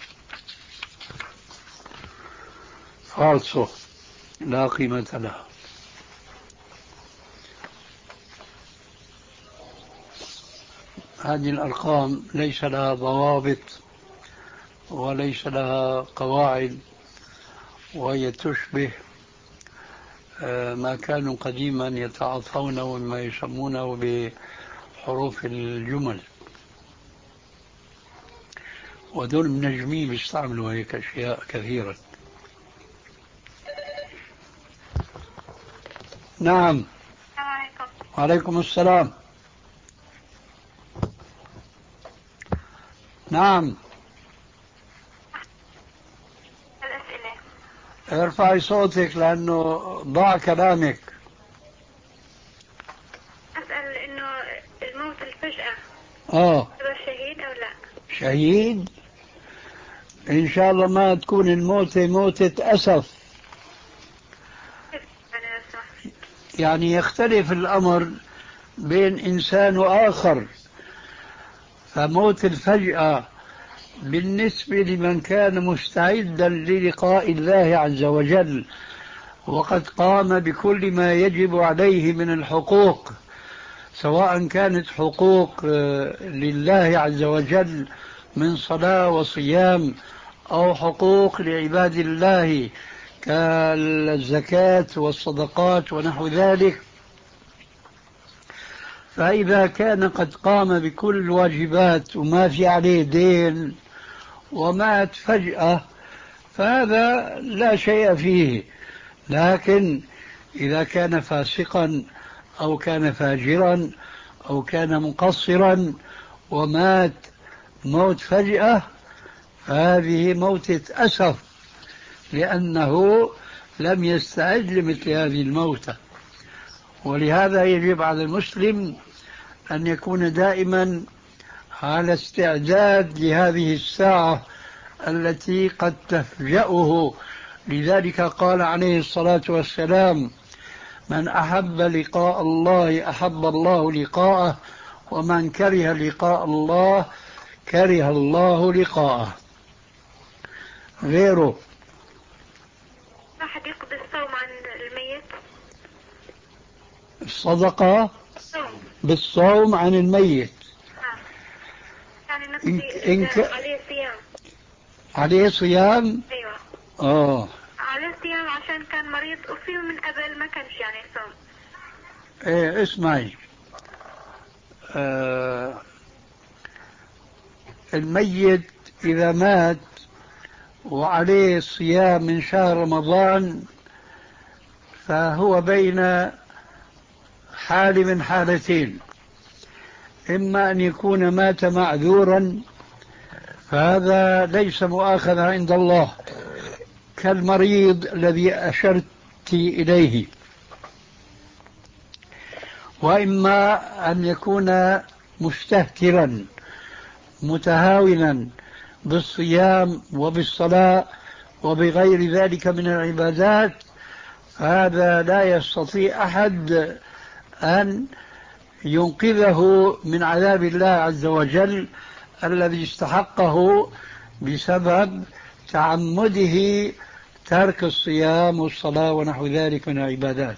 فالصو لا قيمة لها. هذه الأرقام ليس لها ضوابط وليس لها قواعد، وهي تشبه ما كانوا قديما يتعاطونه مما يسمونه بحروف الجمل، ودول منجمين بيستعملوا هيك أشياء كثيرة. نعم. عليكم. وعليكم السلام. نعم. الأسئلة. ارفعي صوتك لأنه ضاع كلامك. أسأل إنه الموت الفجأة اه هو شهيد أو لا؟ شهيد إن شاء الله ما تكون الموتة موتة أسف. يعني يختلف الأمر بين إنسان وآخر، فموت الفجأة بالنسبة لمن كان مستعدا للقاء الله عز وجل وقد قام بكل ما يجب عليه من الحقوق، سواء كانت حقوق لله عز وجل من صلاة وصيام أو حقوق لعباد الله كالزكاة والصدقات ونحو ذلك، فإذا كان قد قام بكل الواجبات وما في عليه دين ومات فجأة فهذا لا شيء فيه. لكن إذا كان فاسقا أو كان فاجرا أو كان مقصرا ومات موت فجأة فهذه موتة أسف، لأنه لم يستعد لمثل هذه الموتة. ولهذا يجب على المسلم أن يكون دائما على استعداد لهذه الساعة التي قد تفجأه. لذلك قال عليه الصلاة والسلام: من أحب لقاء الله أحب الله لقاءه، ومن كره لقاء الله كره الله لقاءه. غيره واحد يقضي الصوم عن الميت. الصدقة الصوم. بالصوم عن الميت. آه. يعني نقضي إن إنك... عليه صيام. عليه صيام. أيوة. آه عليه صيام عشان كان مريض وفيه من قبل ما كانش يعني صوم. إيه اسمعي، آه الميت إذا مات وعليه صيام من شهر رمضان فهو بين حال من حالتين: إما أن يكون مات معذورا فهذا ليس مؤاخذة عند الله كالمريض الذي أشرت إليه، وإما أن يكون مستهترا متهاونا بالصيام وبالصلاة وبغير ذلك من العبادات، هذا لا يستطيع أحد أن ينقذه من عذاب الله عز وجل الذي استحقه بسبب تعمده ترك الصيام والصلاة ونحو ذلك من العبادات.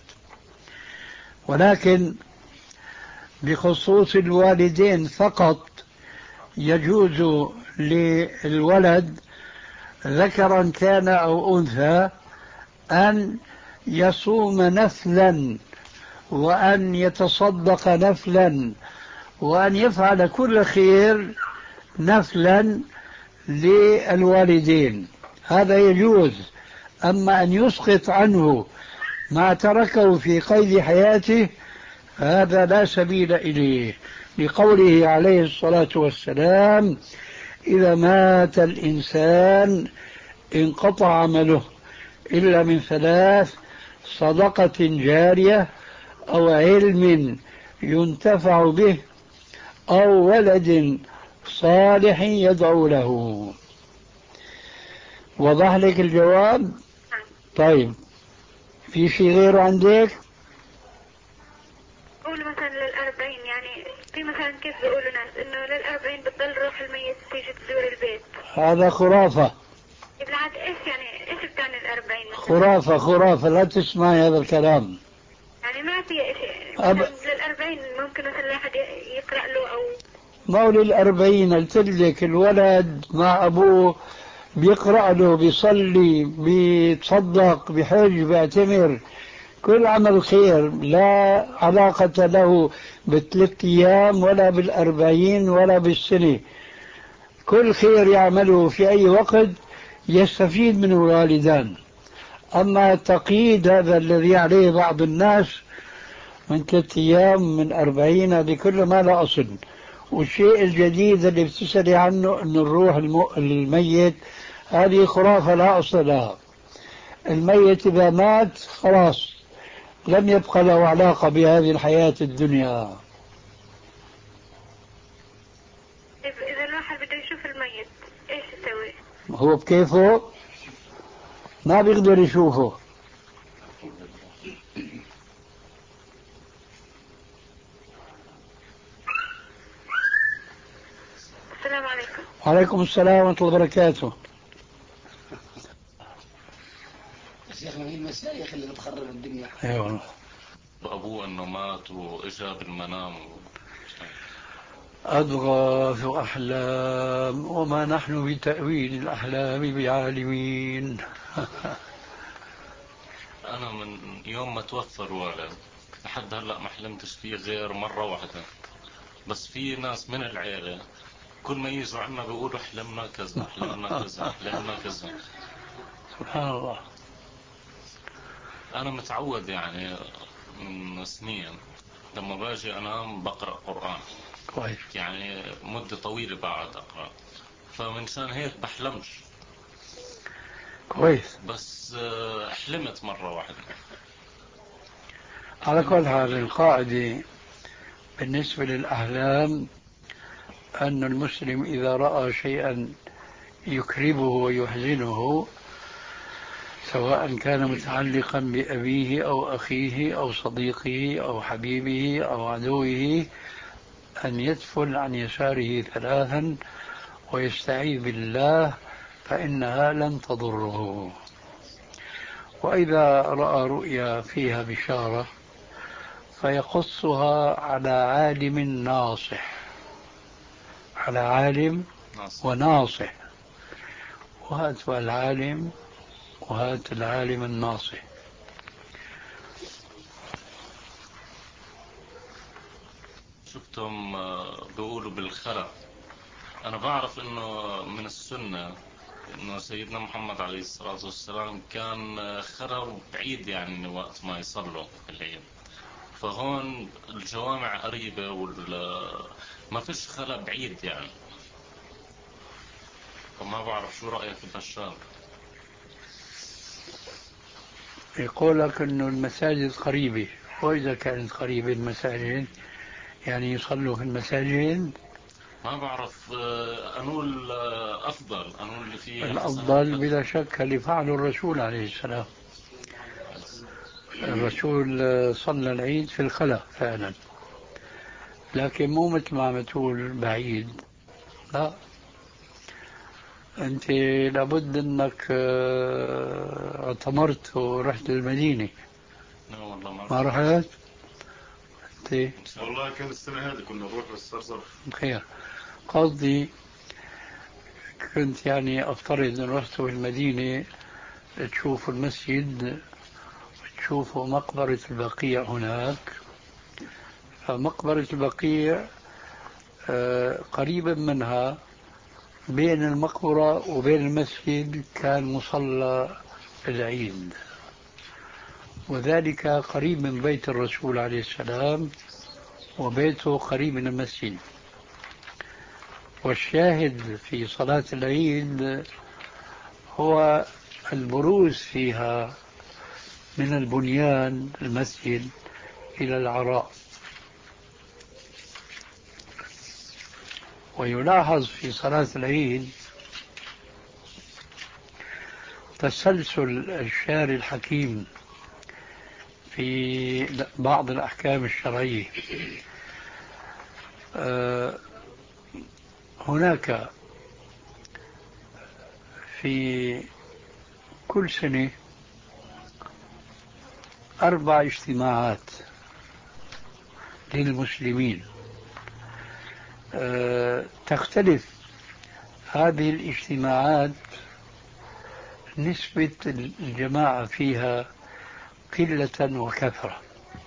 ولكن بخصوص الوالدين فقط يجوز للولد ذكرا كان أو أنثى أن يصوم نفلا وأن يتصدق نفلا وأن يفعل كل خير نفلا للوالدين، هذا يجوز. أما أن يسقط عنه ما تركه في قيد حياته هذا لا سبيل إليه، لقوله عليه الصلاة والسلام: إذا مات الإنسان انقطع عمله إلا من ثلاث: صدقة جارية، أو علم ينتفع به، أو ولد صالح يدعو له. وضح لك الجواب؟ طيب، في شيء غيره عندك؟ قول مثلا للأربعين، يعني في مثلا كيف بيقولوا ناس إنه للأربعين بتضل روح الميت تيجي تزور البيت. هذا خرافة. بالعكس، إيش يعني إيش بتعني الأربعين مثلا؟ خرافة خرافة، لا تسمعي هذا الكلام. يعني ما في شيء أب... للأربعين ممكن مثلا واحد يقرأ له أو مولي الأربعين قلت لك الولد مع أبوه بيقرأ له، بيصلي، بيتصدق، بحج، بيعتمر، كل عمل خير لا علاقة له بالثلاث أيام ولا بالأربعين ولا بالسنة. كل خير يعمله في أي وقت يستفيد منه الوالدان. أما التقييد هذا الذي عليه بعض الناس من ثلاث أيام من أربعين، هذه كله ما لا أصل. والشيء الجديد اللي بتسألي عنه أن الروح الميت، هذه خرافة لا أصل لها. الميت إذا مات خلاص لم يبقى له علاقة بهذه الحياة الدنيا. إذا الواحد بده يشوف الميت إيش يسوي؟ هو بكيفه ما بيقدر يشوفه. السلام عليكم. وعليكم السلام ورحمة الله وبركاته. شيخنا هي المشايخ اللي بتخرب الدنيا. اي والله. أبوه أنه مات وإجا بالمنام و... أضغاث أحلام وما نحن بتأويل الأحلام بعالمين. أنا من يوم ما توفى الوالد لحد هلأ ما حلمتش فيه غير مرة واحدة. بس في ناس من العيلة كل ما يجوا عنا بيقولوا حلمنا كذا حلمنا كذا حلمنا كذا. سبحان الله. أنا متعود يعني من سنين لما باجي أنام بقرأ قرآن كويس. يعني مدة طويلة بعد أقرأ، فمنشان هيك بحلمش. كويس. بس حلمت مرة واحدة. على كل حال القاعدة بالنسبة للأحلام أن المسلم إذا رأى شيئا يكربه ويحزنه، سواء كان متعلقا بأبيه أو أخيه أو صديقه أو حبيبه أو عدوه، أن يدفل عن يساره ثلاثا ويستعيذ بالله فإنها لن تضره. وإذا رأى رؤيا فيها بشارة فيقصها على عالم ناصح، على عالم وناصح، وهات العالم وهات العالم الناصح. شفتهم بيقولوا بالخلق. أنا بعرف إنه من السنة إنه سيدنا محمد عليه الصلاة والسلام كان خلق بعيد يعني وقت ما يصلوا الليل، فهون الجوامع قريبة وما فيش خلق بعيد يعني. فما بعرف شو رأيك بهالشغله. يقول لك إنه المساجد قريبة، وإذا كانت قريبة المساجد يعني يصلوا في المساجد. ما بعرف أنول أفضل أنول اللي فيه الأفضل بلا شك اللي فعله الرسول عليه السلام. الرسول صلى العيد في الخلا فعلا، لكن مو مثل ما عم تقول بعيد. لا، أنت لابد أنك اعتمرت ورحت المدينة. لا والله ما, ما رحت؟ أنت والله كان السنة هذه كنا نروح بس صار خير. قصدي كنت يعني أفترض أن رحت المدينة تشوفوا المسجد تشوفوا مقبرة البقيع هناك. فمقبرة البقيع قريبا منها بين المقبرة وبين المسجد كان مصلى العيد، وذلك قريب من بيت الرسول عليه السلام وبيته قريب من المسجد. والشاهد في صلاة العيد هو البروز فيها من البنيان المسجد إلى العراء. ويلاحظ في صلاة العيد تسلسل الشارع الحكيم في بعض الأحكام الشرعية. هناك في كل سنة أربع اجتماعات للمسلمين، تختلف هذه الاجتماعات نسبة الجماعة فيها قلة وكثرة.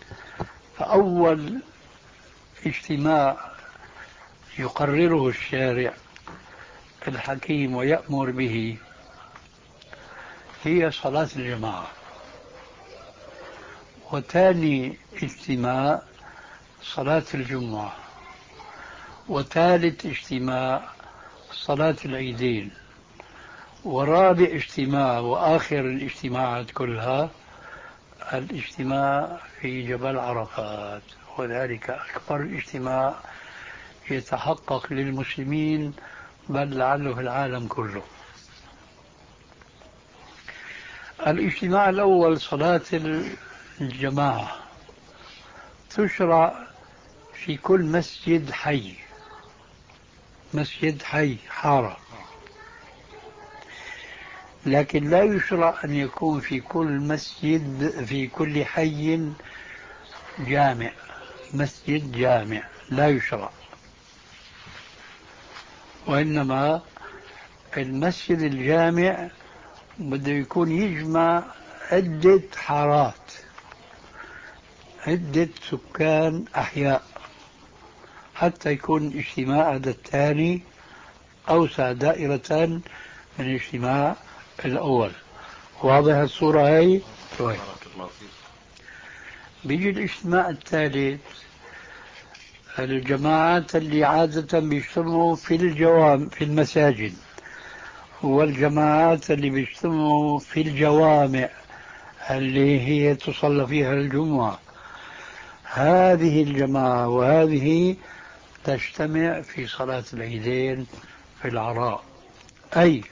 فأول اجتماع يقرره الشارع الحكيم ويأمر به هي صلاة الجماعة، وثاني اجتماع صلاة الجمعة، وثالث اجتماع صلاة العيدين، ورابع اجتماع وآخر الاجتماعات كلها الاجتماع في جبل عرفات، وذلك أكبر اجتماع يتحقق للمسلمين بل لعله في العالم كله. الاجتماع الأول صلاة الجماعة تشرع في كل مسجد حي، مسجد حي حارة، لكن لا يشرع أن يكون في كل مسجد في كل حي جامع، مسجد جامع لا يشرع، وإنما المسجد الجامع بده يكون يجمع عدة حارات، عدة سكان أحياء، حتى يكون اجتماع هذا الثاني أوسع دائرة من الاجتماع الأول. واضح الصورة هاي؟ طيب. بيجي الاجتماع الثالث الجماعات اللي عادة بيجتمعوا في الجوام في المساجد، والجماعات اللي بيجتمعوا في الجوامع اللي هي تصلى فيها الجمعة. هذه الجماعة وهذه تجتمع في صلاة العيدين في العراء. أي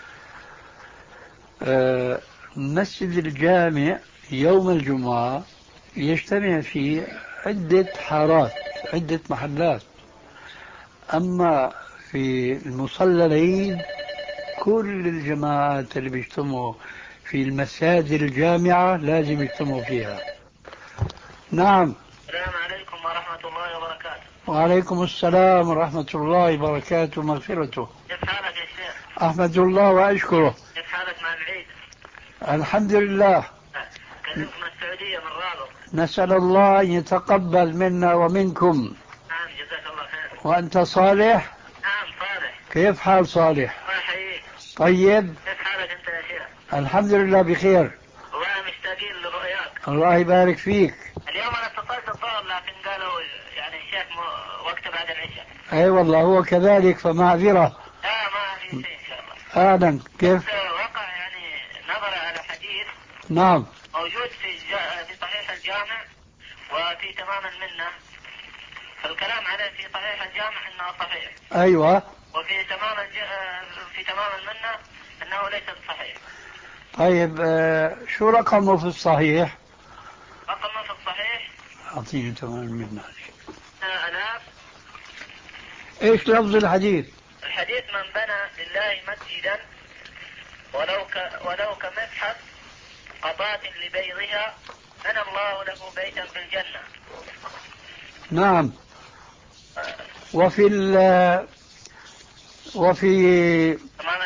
آه مسجد الجامع يوم الجمعة يجتمع فيه عدة حارات، عدة محلات. أما في المصلى العيد كل الجماعات اللي بيجتمعوا في المساجد الجامعة لازم يجتمعوا فيها. نعم. السلام عليكم ورحمة الله وبركاته. وعليكم السلام ورحمة الله وبركاته ومغفرته. كيف حالك يا شيخ؟ أحمد الله وأشكره. كيف حالك مع العيد؟ الحمد لله. كلمت من السعودية من رابط. نسأل الله أن يتقبل منا ومنكم. نعم جزاك الله خير. وأنت صالح؟ نعم صالح. كيف حال صالح؟ الله يحييك. طيب. كيف حالك أنت يا شيخ؟ الحمد لله بخير. والله مشتاقين لرؤياك. الله يبارك فيك. اليوم أنا اتصلت الظهر لكن قالوا يعني الشيخ وقت بعد العشاء. أي والله هو كذلك فمعذرة. لا ما في شيء إن شاء الله. أهلا. كيف؟ وقع يعني نظر على حديث. نعم. موجود في في صحيح الجامع وفي تمام المنة. فالكلام عليه في صحيح الجامع انه صحيح. ايوه. وفي تمام الج... في تمام المنة انه ليس صحيح. طيب آه شو رقمه في الصحيح؟ رقمه في الصحيح اعطيني تمام المنة. آلاف. ايش لفظ الحديث؟ الحديث من بنى لله مسجدا ولو ك... ولو كمسحف قطعة لبيضها بنى الله له بيتا في الجنة. نعم. وفي ال وفي تمام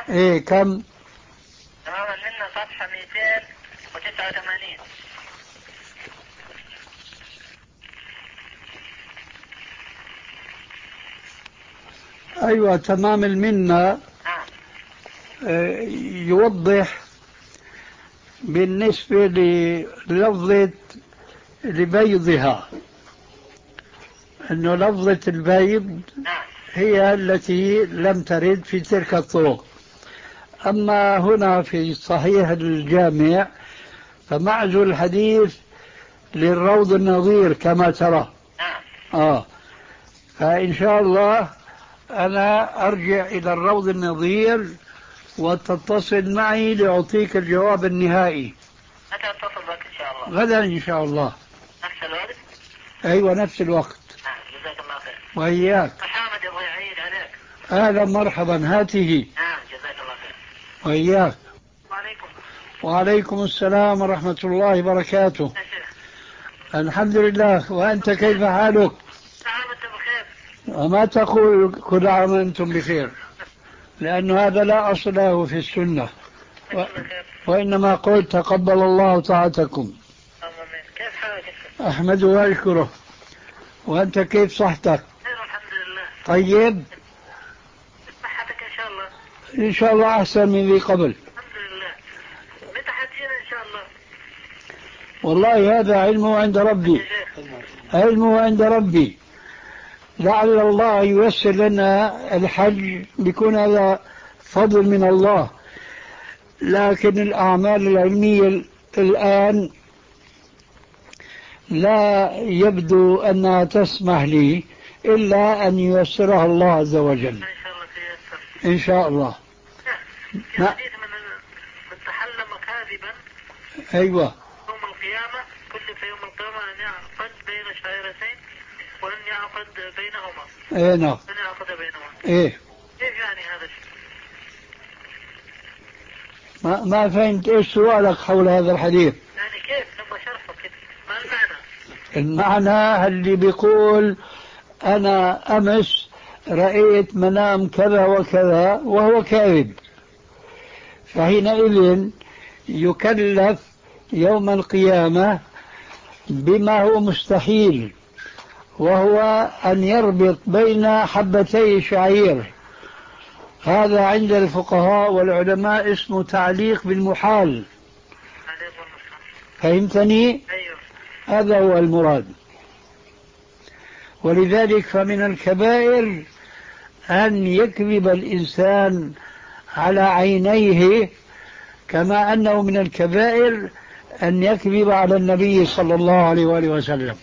ايه كم؟ تماما منا صفحة مئتين وتسعة وثمانين. ايوه تمام المنة. آه يوضح بالنسبة للفظة لبيضها انه لفظة البيض هي التي لم ترد في تلك الطرق. اما هنا في صحيح الجامع فمعزو الحديث للروض النظير كما ترى. اه فان شاء الله انا ارجع الى الروض النظير وتتصل معي لأعطيك الجواب النهائي. متى اتصل بك إن شاء الله؟ غدا إن شاء الله. نفس الوقت؟ أيوة نفس الوقت. نعم جزاك الله خير. وإياك. محمد يبغى يعيد عليك. أهلا مرحبا هاته. نعم جزاك الله خير. وإياك. وعليكم. وعليكم السلام ورحمة الله وبركاته. الحمد لله. وأنت كيف حالك؟ نعم أنت بخير. وما تقول كل عام وأنتم بخير، لأن هذا لا أصل له في السنة، و... وإنما قلت تقبل الله طاعتكم. كيف حالك؟ أحمده وأشكره. وأنت كيف صحتك؟ الحمد لله. طيب صحتك إن شاء الله؟ إن شاء الله أحسن من ذي قبل. الحمد لله. متى حتجينا إن شاء الله؟ والله هذا علمه عند ربي، علمه عند ربي. لعل الله ييسر لنا الحج، بيكون هذا فضل من الله، لكن الأعمال العلمية الآن لا يبدو أنها تسمح لي إلا أن ييسرها الله عز وجل. إن شاء الله تيسر. إن شاء الله. في حديث من تحلم كاذبا أيوة يوم القيامة كل في يوم القيامة أن يعقد بين شعيرتين وأن يعقد بينهما. إيه نعم. أن يعقد بينهما. إيه. كيف يعني هذا الشيء؟ ما ما فهمت إيش سؤالك حول هذا الحديث؟ يعني كيف نبغى شرحه كده؟ ما المعنى؟ المعنى اللي بيقول أنا أمس رأيت منام كذا وكذا وهو كاذب، فحينئذ يكلف يوم القيامة بما هو مستحيل، وهو أن يربط بين حبتي شعير. هذا عند الفقهاء والعلماء اسمه تعليق بالمحال. فهمتني؟ أيوه. هذا هو المراد. ولذلك فمن الكبائر أن يكذب الإنسان على عينيه، كما أنه من الكبائر أن يكذب على النبي صلى الله عليه وآله وسلم.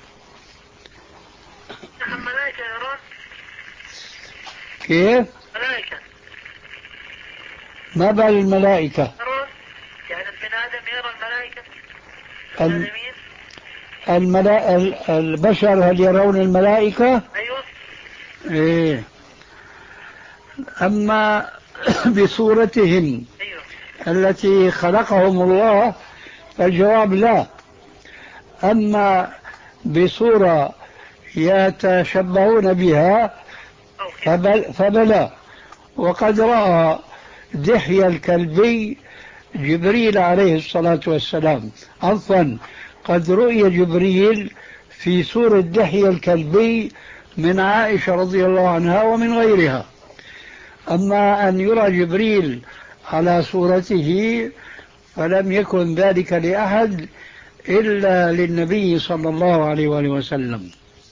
الملائكة يرون؟ كيف؟ ملائكة. ما بال الملائكة؟ يرون؟ يعني ابن آدم يرى الملائكة؟ ال... الملا... البشر هل يرون الملائكة؟ أيوة. إيه. أما بصورتهم أيوة. التي خلقهم الله فالجواب لا. أما بصورة يتشبهون بها فبل فبلا. وقد رأى دحية الكلبي جبريل عليه الصلاة والسلام، عفوا قد رؤي جبريل في سورة دحية الكلبي من عائشة رضي الله عنها ومن غيرها. أما أن يرى جبريل على صورته فلم يكن ذلك لأحد إلا للنبي صلى الله عليه وآله وسلم.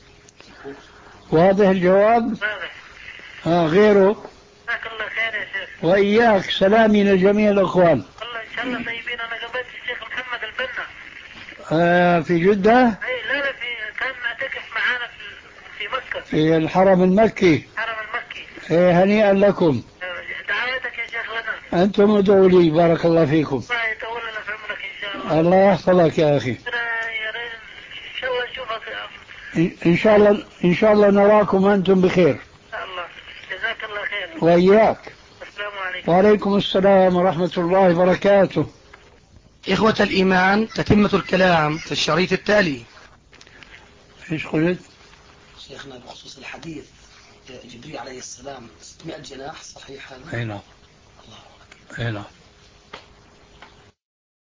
واضح الجواب؟ واضح. آه غيره؟ جزاك الله خير يا شيخ. وإياك سلامي لجميع الأخوان. والله إن شاء الله طيبين. أنا قابلت الشيخ محمد البنا. آه في جدة؟ أي لا لا في كان معتكف معانا في في مكة. في الحرم المكي. الحرم المكي. إيه هنيئا لكم. دعوتك يا شيخ لنا. أنتم ادعوا لي بارك الله فيكم. الله يطول لنا في عمرك إن شاء الله. الله يحفظك يا أخي. إن شاء الله نشوفك. إن شاء الله إن شاء الله نراكم أنتم بخير. إن شاء الله. جزاك الله خير. وإياك. السلام عليكم. وعليكم السلام ورحمة الله وبركاته. إخوة الإيمان، تتمة الكلام في الشريط التالي. إيش قلت؟ شيخنا بخصوص الحديث جبريل عليه السلام ستمائة جناح، صحيح هذا؟ أي نعم. اي نعم.